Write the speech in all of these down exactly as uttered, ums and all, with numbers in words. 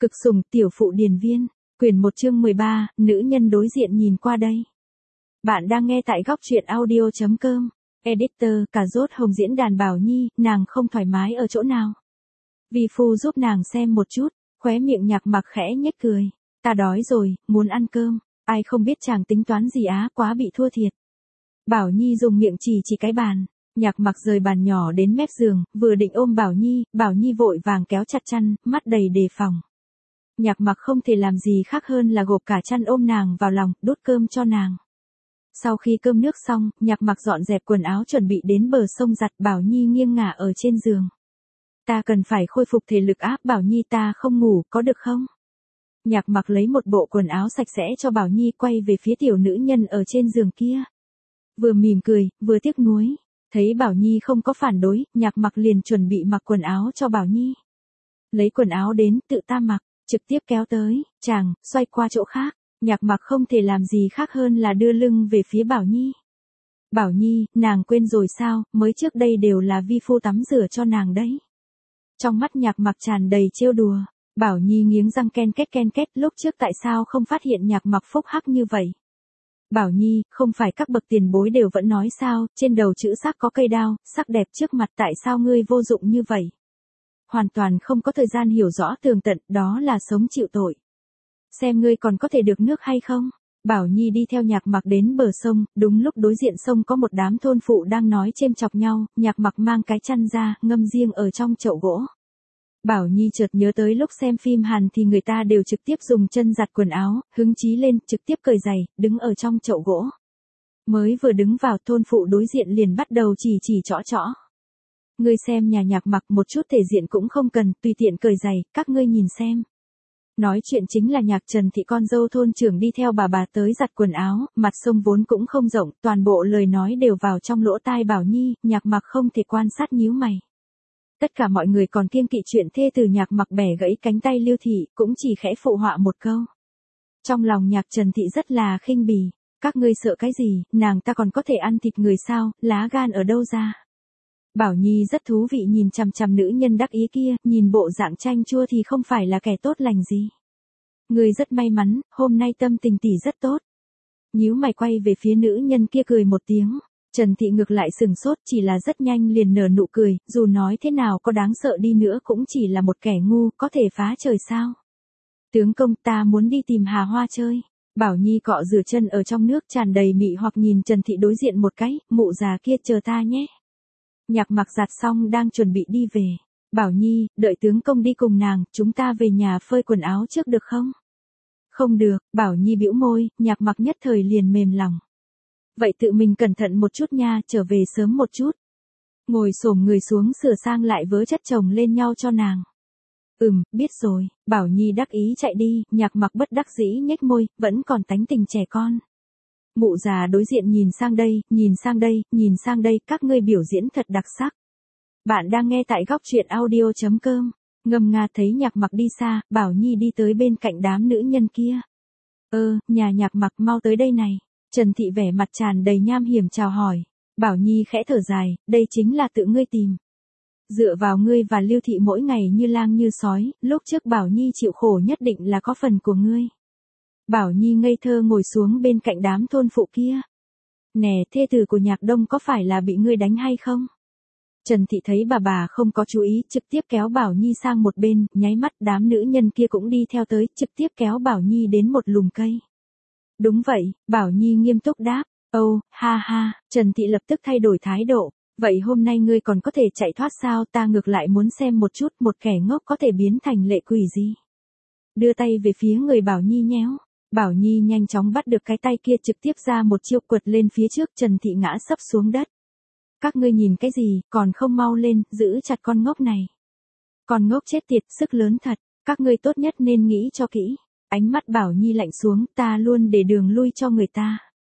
Cực sủng tiểu phụ điền viên, quyển một chương mười ba, nữ nhân đối diện nhìn qua đây. Bạn đang nghe tại góc truyện audio chấm com. Editor, cà rốt hồng diễn đàn Bảo Nhi, nàng không thoải mái ở chỗ nào. Vi phu giúp nàng xem một chút, khóe miệng Nhạc Mặc khẽ nhếch cười. Ta đói rồi, muốn ăn cơm, ai không biết chàng tính toán gì á, quá bị thua thiệt. Bảo Nhi dùng miệng chỉ chỉ cái bàn. Nhạc Mặc rời bàn nhỏ đến mép giường, vừa định ôm Bảo Nhi, Bảo Nhi vội vàng kéo chặt chăn, mắt đầy đề phòng. Nhạc Mặc không thể làm gì khác hơn là gộp cả chăn ôm nàng vào lòng, đút cơm cho nàng. Sau khi cơm nước xong, Nhạc Mặc dọn dẹp quần áo chuẩn bị đến bờ sông giặt. Bảo Nhi nghiêng ngả ở trên giường. Ta cần phải khôi phục thể lực áp. Bảo Nhi ta không ngủ, có được không? Nhạc Mặc lấy một bộ quần áo sạch sẽ cho Bảo Nhi, quay về phía tiểu nữ nhân ở trên giường kia. Vừa mỉm cười, vừa tiếc nuối. Thấy Bảo Nhi không có phản đối, Nhạc Mặc liền chuẩn bị mặc quần áo cho Bảo Nhi. Lấy quần áo đến, tự ta mặc, trực tiếp kéo tới, chàng, xoay qua chỗ khác. Nhạc Mặc không thể làm gì khác hơn là đưa lưng về phía Bảo Nhi. Bảo Nhi, nàng quên rồi sao, mới trước đây đều là vi phu tắm rửa cho nàng đấy. Trong mắt Nhạc Mặc tràn đầy trêu đùa. Bảo Nhi nghiến răng ken két ken két, lúc trước tại sao không phát hiện Nhạc Mặc phúc hắc như vậy. Bảo Nhi, không phải các bậc tiền bối đều vẫn nói sao, trên đầu chữ sắc có cây đao, sắc đẹp trước mặt, tại sao ngươi vô dụng như vậy? Hoàn toàn không có thời gian hiểu rõ tường tận, đó là sống chịu tội. Xem ngươi còn có thể được nước hay không? Bảo Nhi đi theo Nhạc Mặc đến bờ sông, đúng lúc đối diện sông có một đám thôn phụ đang nói chêm chọc nhau, Nhạc Mặc mang cái chăn ra, ngâm riêng ở trong chậu gỗ. Bảo Nhi chợt nhớ tới lúc xem phim Hàn thì người ta đều trực tiếp dùng chân giặt quần áo, hứng chí lên, trực tiếp cởi giày, đứng ở trong chậu gỗ. Mới vừa đứng vào, thôn phụ đối diện liền bắt đầu chỉ chỉ trõ trõ. Ngươi xem nhà Nhạc Mặc một chút thể diện cũng không cần, tùy tiện cởi giày, các ngươi nhìn xem. Nói chuyện chính là Nhạc Trần Thị, con dâu thôn trưởng đi theo bà bà tới giặt quần áo, mặt sông vốn cũng không rộng, toàn bộ lời nói đều vào trong lỗ tai Bảo Nhi, Nhạc Mặc không thể quan sát nhíu mày. Tất cả mọi người còn kiêng kỵ chuyện thê từ Nhạc Mặc bẻ gãy cánh tay Lưu Thị, cũng chỉ khẽ phụ họa một câu. Trong lòng Nhạc Trần Thị rất là khinh bỉ, các ngươi sợ cái gì, nàng ta còn có thể ăn thịt người sao, lá gan ở đâu ra. Bảo Nhi rất thú vị nhìn chằm chằm nữ nhân đắc ý kia, nhìn bộ dạng chanh chua thì không phải là kẻ tốt lành gì. Ngươi rất may mắn, hôm nay tâm tình tỷ rất tốt. Nhíu mày quay về phía nữ nhân kia cười một tiếng. Trần Thị ngược lại sừng sốt, chỉ là rất nhanh liền nở nụ cười, dù nói thế nào có đáng sợ đi nữa cũng chỉ là một kẻ ngu, có thể phá trời sao. Tướng công, ta muốn đi tìm Hà Hoa chơi. Bảo Nhi cọ rửa chân ở trong nước tràn đầy mị hoặc nhìn Trần Thị đối diện một cái, mụ già kia chờ ta nhé. Nhạc Mặc giặt xong đang chuẩn bị đi về. Bảo Nhi, đợi tướng công đi cùng nàng, chúng ta về nhà phơi quần áo trước được không? Không được, Bảo Nhi bĩu môi, Nhạc Mặc nhất thời liền mềm lòng. Vậy tự mình cẩn thận một chút nha, trở về sớm một chút. Ngồi xổm người xuống sửa sang lại vớ chất chồng lên nhau cho nàng. Ừm, biết rồi, Bảo Nhi đắc ý chạy đi, Nhạc Mặc bất đắc dĩ nhếch môi, vẫn còn tánh tình trẻ con. Mụ già đối diện nhìn sang đây, nhìn sang đây, nhìn sang đây, các ngươi biểu diễn thật đặc sắc. Bạn đang nghe tại góc truyện audio chấm com. Ngâm nga thấy Nhạc Mặc đi xa, Bảo Nhi đi tới bên cạnh đám nữ nhân kia. Ơ, nhà Nhạc Mặc mau tới đây này. Trần Thị vẻ mặt tràn đầy nham hiểm chào hỏi. Bảo Nhi khẽ thở dài, đây chính là tự ngươi tìm. Dựa vào ngươi và Lưu Thị mỗi ngày như lang như sói, lúc trước Bảo Nhi chịu khổ nhất định là có phần của ngươi. Bảo Nhi ngây thơ ngồi xuống bên cạnh đám thôn phụ kia. Nè, thê tử của Nhạc Đông có phải là bị ngươi đánh hay không? Trần Thị thấy bà bà không có chú ý, trực tiếp kéo Bảo Nhi sang một bên, nháy mắt đám nữ nhân kia cũng đi theo tới, trực tiếp kéo Bảo Nhi đến một lùm cây. Đúng vậy, Bảo Nhi nghiêm túc đáp. Âu, oh, ha ha, Trần Thị lập tức thay đổi thái độ. Vậy hôm nay ngươi còn có thể chạy thoát sao, ta ngược lại muốn xem một chút một kẻ ngốc có thể biến thành lệ quỷ gì. Đưa tay về phía người Bảo Nhi nhéo. Bảo Nhi nhanh chóng bắt được cái tay kia, trực tiếp ra một chiêu quật lên phía trước, Trần Thị ngã sấp xuống đất. Các ngươi nhìn cái gì, còn không mau lên, giữ chặt con ngốc này. Con ngốc chết tiệt, sức lớn thật, các ngươi tốt nhất nên nghĩ cho kỹ. Ánh mắt Bảo Nhi lạnh xuống, ta luôn để đường lui cho người ta.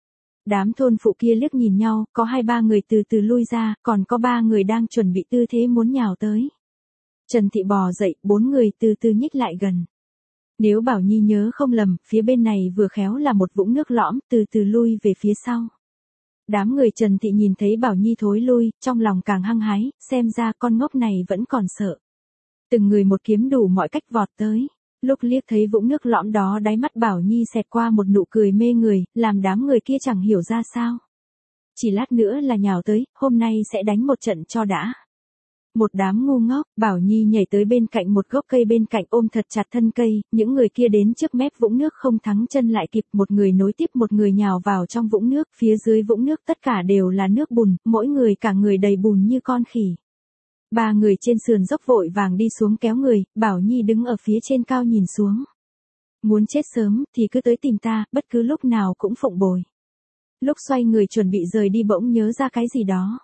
Đám thôn phụ kia liếc nhìn nhau, có hai ba người từ từ lui ra, còn có ba người đang chuẩn bị tư thế muốn nhào tới. Trần Thị bò dậy, bốn người từ từ nhích lại gần. Nếu Bảo Nhi nhớ không lầm, phía bên này vừa khéo là một vũng nước lõm, từ từ lui về phía sau. Đám người Trần Thị nhìn thấy Bảo Nhi thối lui, trong lòng càng hăng hái, xem ra con ngốc này vẫn còn sợ. Từng người một kiếm đủ mọi cách vọt tới. Lúc liếc thấy vũng nước lõm đó đáy mắt Bảo Nhi xẹt qua một nụ cười mê người, làm đám người kia chẳng hiểu ra sao. Chỉ lát nữa là nhào tới, hôm nay sẽ đánh một trận cho đã. Một đám ngu ngốc, Bảo Nhi nhảy tới bên cạnh một gốc cây bên cạnh ôm thật chặt thân cây, những người kia đến trước mép vũng nước không thắng chân lại kịp, một người nối tiếp một người nhào vào trong vũng nước, phía dưới vũng nước tất cả đều là nước bùn, mỗi người cả người đầy bùn như con khỉ. Ba người trên sườn dốc vội vàng đi xuống kéo người, Bảo Nhi đứng ở phía trên cao nhìn xuống. Muốn chết sớm thì cứ tới tìm ta, bất cứ lúc nào cũng phụng bồi. Lúc xoay người chuẩn bị rời đi bỗng nhớ ra cái gì đó.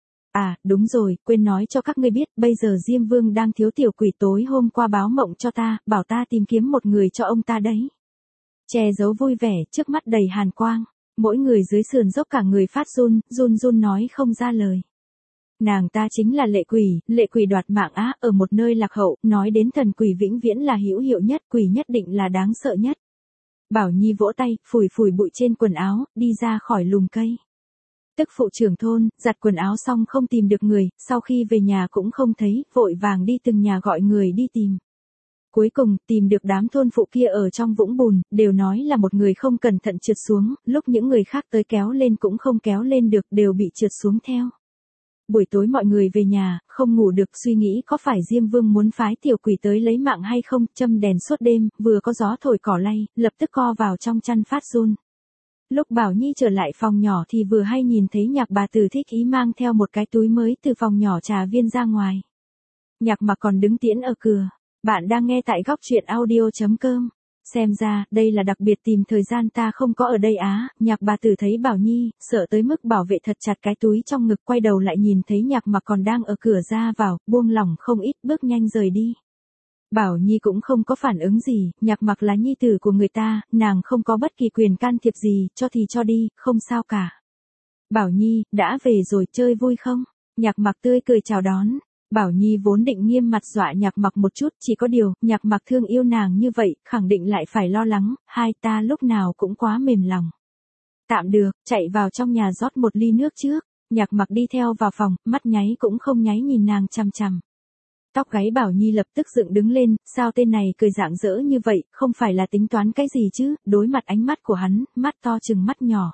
À, đúng rồi, quên nói cho các ngươi biết, bây giờ Diêm Vương đang thiếu tiểu quỷ, tối hôm qua báo mộng cho ta, bảo ta tìm kiếm một người cho ông ta đấy. Che giấu vui vẻ, trước mắt đầy hàn quang, mỗi người dưới sườn dốc cả người phát run, run run nói không ra lời. Nàng ta chính là lệ quỷ, lệ quỷ đoạt mạng á, ở một nơi lạc hậu, nói đến thần quỷ vĩnh viễn là hữu hiệu nhất, quỷ nhất định là đáng sợ nhất. Bảo Nhi vỗ tay, phủi phủi bụi trên quần áo, đi ra khỏi lùm cây. Tức phụ trưởng thôn, giặt quần áo xong không tìm được người, sau khi về nhà cũng không thấy, vội vàng đi từng nhà gọi người đi tìm. Cuối cùng, tìm được đám thôn phụ kia ở trong vũng bùn, đều nói là một người không cẩn thận trượt xuống, lúc những người khác tới kéo lên cũng không kéo lên được, đều bị trượt xuống theo. Buổi tối mọi người về nhà, không ngủ được, suy nghĩ có phải Diêm Vương muốn phái tiểu quỷ tới lấy mạng hay không, châm đèn suốt đêm, vừa có gió thổi cỏ lay, lập tức co vào trong chăn phát run. Lúc Bảo Nhi trở lại phòng nhỏ thì vừa hay nhìn thấy Nhạc bà tử thích ý mang theo một cái túi mới từ phòng nhỏ trà viên ra ngoài. Nhạc Mặc còn đứng tiễn ở cửa. Bạn đang nghe tại góc truyện audio chấm com. Xem ra, đây là đặc biệt tìm thời gian ta không có ở đây á. Nhạc bà tử thấy Bảo Nhi, sợ tới mức bảo vệ thật chặt cái túi trong ngực, quay đầu lại nhìn thấy Nhạc Mặc còn đang ở cửa ra vào, buông lỏng không ít, bước nhanh rời đi. Bảo Nhi cũng không có phản ứng gì, Nhạc Mặc là nhi tử của người ta, nàng không có bất kỳ quyền can thiệp gì, cho thì cho đi, không sao cả. Bảo Nhi, đã về rồi, chơi vui không? Nhạc Mặc tươi cười chào đón. Bảo Nhi vốn định nghiêm mặt dọa Nhạc Mặc một chút, chỉ có điều, Nhạc Mặc thương yêu nàng như vậy, khẳng định lại phải lo lắng, hai ta lúc nào cũng quá mềm lòng. Tạm được, chạy vào trong nhà rót một ly nước trước, Nhạc Mặc đi theo vào phòng, mắt nháy cũng không nháy nhìn nàng chằm chằm. Tóc gáy Bảo Nhi lập tức dựng đứng lên, sao tên này cười rạng rỡ như vậy, không phải là tính toán cái gì chứ, đối mặt ánh mắt của hắn, mắt to chừng mắt nhỏ.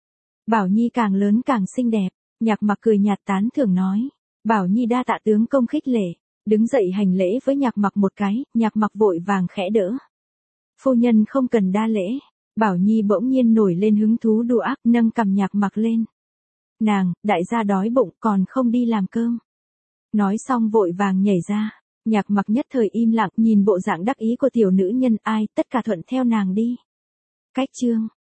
Bảo Nhi càng lớn càng xinh đẹp, Nhạc Mặc cười nhạt tán thưởng nói. Bảo Nhi đa tạ tướng công khích lệ, đứng dậy hành lễ với Nhạc Mặc một cái, Nhạc Mặc vội vàng khẽ đỡ. Phu nhân không cần đa lễ, Bảo Nhi bỗng nhiên nổi lên hứng thú đùa ác, nâng cằm Nhạc Mặc lên. Nàng, đại gia đói bụng còn không đi làm cơm. Nói xong vội vàng nhảy ra, Nhạc Mặc nhất thời im lặng nhìn bộ dạng đắc ý của tiểu nữ nhân, ai, tất cả thuận theo nàng đi. Cách chương